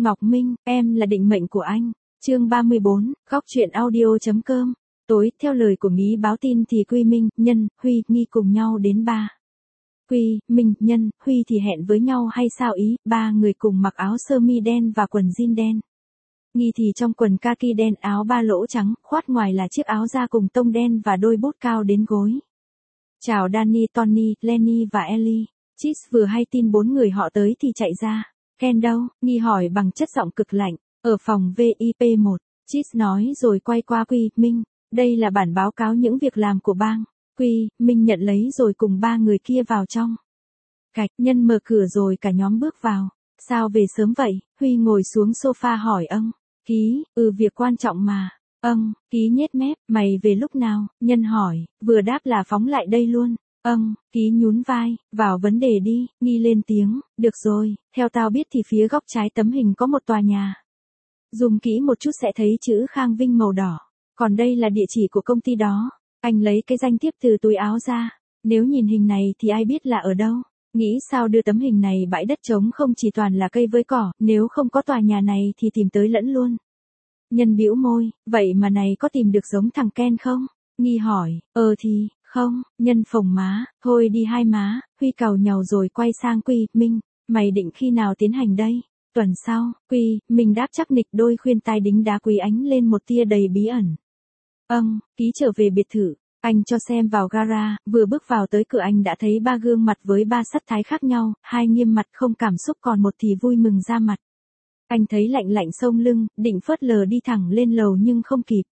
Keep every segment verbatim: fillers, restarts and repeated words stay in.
Ngọc Minh, em là định mệnh của anh. Chương ba mươi bốn, góc truyện audio.com. Tối, theo lời của Mí báo tin thì Quy, Minh, Nhân, Huy, Nghi cùng nhau đến ba. Quy, Minh, Nhân, Huy thì hẹn với nhau hay sao ý, ba người cùng mặc áo sơ mi đen và quần jean đen. Nghi thì trong quần kaki đen áo ba lỗ trắng, khoát ngoài là chiếc áo da cùng tông đen và đôi bốt cao đến gối. Chào Danny, Tony, Lenny và Ellie. Chis vừa hay tin bốn người họ tới thì chạy ra. Ken đâu? Nghi hỏi bằng chất giọng cực lạnh. Ở phòng vê i pê một. Chis nói rồi quay qua Quy, Minh. Đây là bản báo cáo những việc làm của bang. Quy, Minh nhận lấy rồi cùng ba người kia vào trong. Cạch, Nhân mở cửa rồi cả nhóm bước vào. Sao về sớm vậy? Huy ngồi xuống sofa hỏi âng. Ký, ừ việc quan trọng mà. Âng, Ký nhếch mép, mày về lúc nào? Nhân hỏi, vừa đáp là phóng lại đây luôn. Âng, Ký nhún vai, vào vấn đề đi, Nghi lên tiếng, được rồi, theo tao biết thì phía góc trái tấm hình có một tòa nhà. Zoom kỹ một chút sẽ thấy chữ Khang Vinh màu đỏ, còn đây là địa chỉ của công ty đó. Anh lấy cái danh thiếp từ túi áo ra, nếu nhìn hình này thì ai biết là ở đâu. Nghĩ sao đưa tấm hình này bãi đất trống không chỉ toàn là cây với cỏ, nếu không có tòa nhà này thì tìm tới lẫn luôn. Nhân bĩu môi, vậy mà này có tìm được giống thằng Ken không? Nghi hỏi, ờ thì, không, Nhân phồng má, thôi đi hai má, Huy càu nhàu rồi quay sang Quy, Minh, mày định khi nào tiến hành đây? Tuần sau, Quy, Minh đáp chắc nịch đôi khuyên tai đính đá quý ánh lên một tia đầy bí ẩn. Âng, Ký trở về biệt thự, anh cho xem vào gara, vừa bước vào tới cửa anh đã thấy ba gương mặt với ba sắc thái khác nhau, hai nghiêm mặt không cảm xúc còn một thì vui mừng ra mặt. Anh thấy lạnh lạnh sông lưng, định phớt lờ đi thẳng lên lầu nhưng không kịp.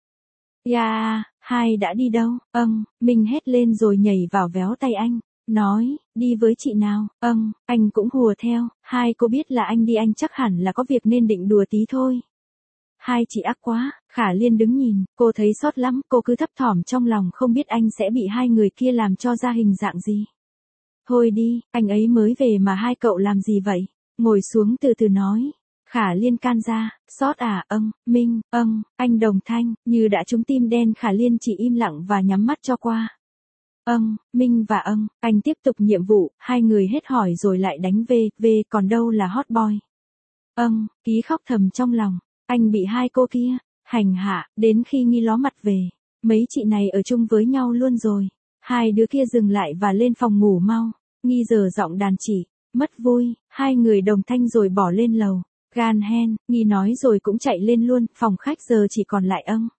Yeah, hai đã đi đâu? Âng, Minh hét lên rồi nhảy vào véo tay anh, nói, đi với chị nào? Âng, anh cũng hùa theo, hai cô biết là anh đi anh chắc hẳn là có việc nên định đùa tí thôi. Hai chị ác quá, Khả Liên đứng nhìn, cô thấy sót lắm, cô cứ thấp thỏm trong lòng không biết anh sẽ bị hai người kia làm cho ra hình dạng gì. Thôi đi, anh ấy mới về mà hai cậu làm gì vậy? Ngồi xuống từ từ nói. Khả Liên can ra, sót à, âng, Minh, âng, anh đồng thanh, như đã trúng tim đen Khả Liên chỉ im lặng và nhắm mắt cho qua. Âng, Minh và âng, anh tiếp tục nhiệm vụ, hai người hết hỏi rồi lại đánh về, về còn đâu là hot boy. Âng, Ký khóc thầm trong lòng, anh bị hai cô kia, hành hạ, đến khi Nghi ló mặt về, mấy chị này ở chung với nhau luôn rồi. Hai đứa kia dừng lại và lên phòng ngủ mau, Nghi giờ giọng đàn chỉ, mất vui, hai người đồng thanh rồi bỏ lên lầu. Gan hen, Nghi nói rồi cũng chạy lên luôn, phòng khách giờ chỉ còn lại âng.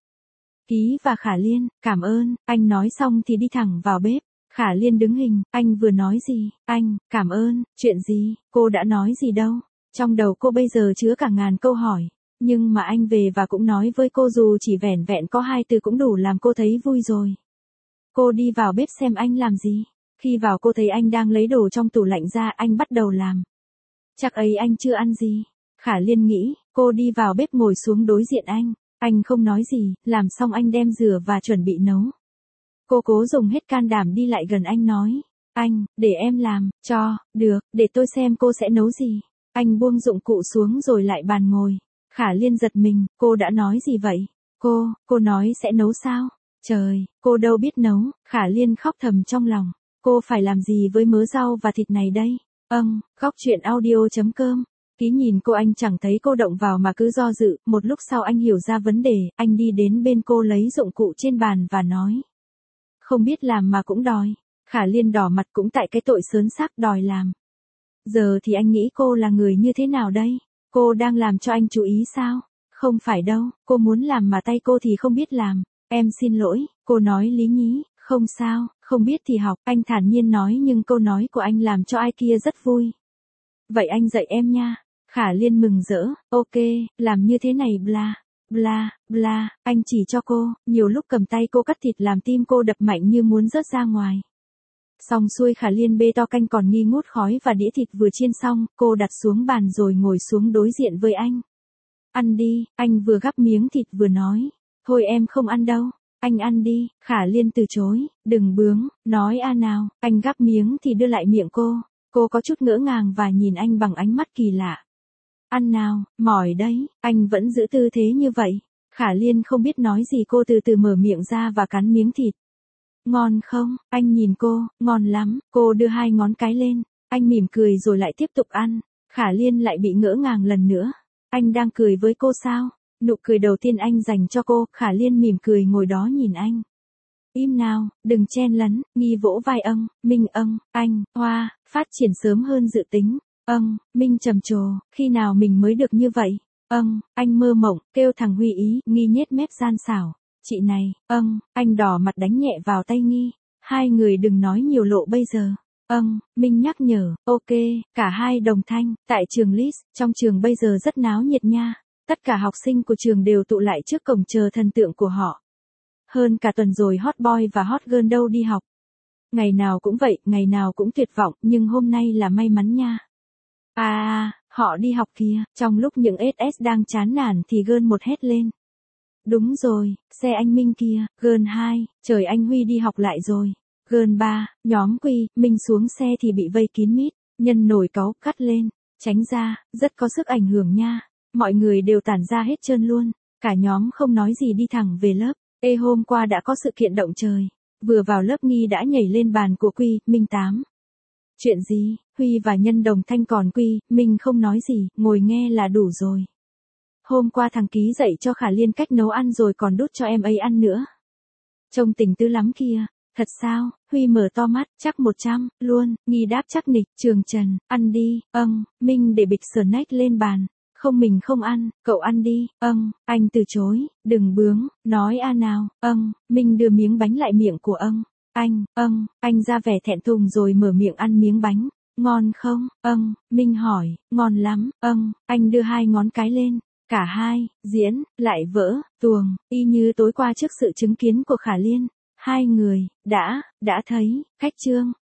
Ký và Khả Liên, cảm ơn, anh nói xong thì đi thẳng vào bếp. Khả Liên đứng hình, anh vừa nói gì, anh, cảm ơn, chuyện gì, cô đã nói gì đâu. Trong đầu cô bây giờ chứa cả ngàn câu hỏi, nhưng mà anh về và cũng nói với cô dù chỉ vẻn vẹn có hai từ cũng đủ làm cô thấy vui rồi. Cô đi vào bếp xem anh làm gì, khi vào cô thấy anh đang lấy đồ trong tủ lạnh ra, anh bắt đầu làm. Chắc ấy anh chưa ăn gì. Khả Liên nghĩ, cô đi vào bếp ngồi xuống đối diện anh, anh không nói gì, làm xong anh đem rửa và chuẩn bị nấu. Cô cố dùng hết can đảm đi lại gần anh nói, anh, để em làm, cho, được, để tôi xem cô sẽ nấu gì. Anh buông dụng cụ xuống rồi lại bàn ngồi. Khả Liên giật mình, cô đã nói gì vậy? Cô, cô nói sẽ nấu sao? Trời, cô đâu biết nấu, Khả Liên khóc thầm trong lòng. Cô phải làm gì với mớ rau và thịt này đây? Âng, góc truyện audio.com. Ký nhìn cô anh chẳng thấy cô động vào mà cứ do dự, một lúc sau anh hiểu ra vấn đề, anh đi đến bên cô lấy dụng cụ trên bàn và nói. Không biết làm mà cũng đòi. Khả Liên đỏ mặt cũng tại cái tội sớn xác đòi làm. Giờ thì anh nghĩ cô là người như thế nào đây? Cô đang làm cho anh chú ý sao? Không phải đâu, cô muốn làm mà tay cô thì không biết làm. Em xin lỗi, cô nói lý nhí, không sao, không biết thì học, anh thản nhiên nói nhưng câu nói của anh làm cho ai kia rất vui. Vậy anh dạy em nha. Khả Liên mừng rỡ, ok, làm như thế này bla, bla, bla, anh chỉ cho cô, nhiều lúc cầm tay cô cắt thịt làm tim cô đập mạnh như muốn rớt ra ngoài. Xong xuôi Khả Liên bê to canh còn nghi ngút khói và đĩa thịt vừa chiên xong, cô đặt xuống bàn rồi ngồi xuống đối diện với anh. Ăn đi, anh vừa gắp miếng thịt vừa nói, thôi em không ăn đâu, anh ăn đi, Khả Liên từ chối, đừng bướng, nói a nào, anh gắp miếng thì đưa lại miệng cô, cô có chút ngỡ ngàng và nhìn anh bằng ánh mắt kỳ lạ. Ăn nào, mỏi đấy, anh vẫn giữ tư thế như vậy. Khả Liên không biết nói gì cô từ từ mở miệng ra và cắn miếng thịt. Ngon không? Anh nhìn cô, ngon lắm, cô đưa hai ngón cái lên. Anh mỉm cười rồi lại tiếp tục ăn. Khả Liên lại bị ngỡ ngàng lần nữa. Anh đang cười với cô sao? Nụ cười đầu tiên anh dành cho cô, Khả Liên mỉm cười ngồi đó nhìn anh. Im nào, đừng chen lấn, Nghi vỗ vai âng, Minh âng, anh, hoa, phát triển sớm hơn dự tính. Âng, Minh trầm trồ, khi nào mình mới được như vậy? Âng, anh mơ mộng, kêu thằng Huy ý, Nghi nhếch mép gian xảo. Chị này, âng, anh đỏ mặt đánh nhẹ vào tay Nghi. Hai người đừng nói nhiều lộ bây giờ. Âng, Minh nhắc nhở, ok, cả hai đồng thanh, tại trường Lis, trong trường bây giờ rất náo nhiệt nha. Tất cả học sinh của trường đều tụ lại trước cổng chờ thần tượng của họ. Hơn cả tuần rồi hot boy và hot girl đâu đi học. Ngày nào cũng vậy, ngày nào cũng tuyệt vọng, nhưng hôm nay là may mắn nha. À, à, họ đi học kìa, trong lúc những ét ét đang chán nản thì girl một hét lên. Đúng rồi, xe anh Minh kia, girl hai, trời anh Huy đi học lại rồi. Girl ba, nhóm Quy, Minh xuống xe thì bị vây kín mít, nhân nổi cáu, cắt lên, tránh ra, rất có sức ảnh hưởng nha. Mọi người đều tản ra hết trơn luôn, cả nhóm không nói gì đi thẳng về lớp. Ê hôm qua đã có sự kiện động trời, vừa vào lớp Nghi đã nhảy lên bàn của Quy, Minh tám. Chuyện gì? Huy và Nhân đồng thanh còn Quy, Minh không nói gì, ngồi nghe là đủ rồi. Hôm qua thằng Ký dạy cho Khả Liên cách nấu ăn rồi còn đút cho em ấy ăn nữa. Trông tình tứ lắm kia. Thật sao? Huy mở to mắt, chắc một trăm, luôn, Nghi đáp chắc nịch, Trường Trần, ăn đi, âng, Minh để bịch snack lên bàn. Không mình không ăn, cậu ăn đi, âng, anh từ chối, đừng bướng, nói a nào, âng, Minh đưa miếng bánh lại miệng của âng, anh, âng, anh ra vẻ thẹn thùng rồi mở miệng ăn miếng bánh, ngon không, âng, Minh hỏi, ngon lắm, âng, anh đưa hai ngón cái lên, cả hai, diễn, lại vỡ, tuồng, y như tối qua trước sự chứng kiến của Khả Liên, hai người, đã, đã thấy, khách trương,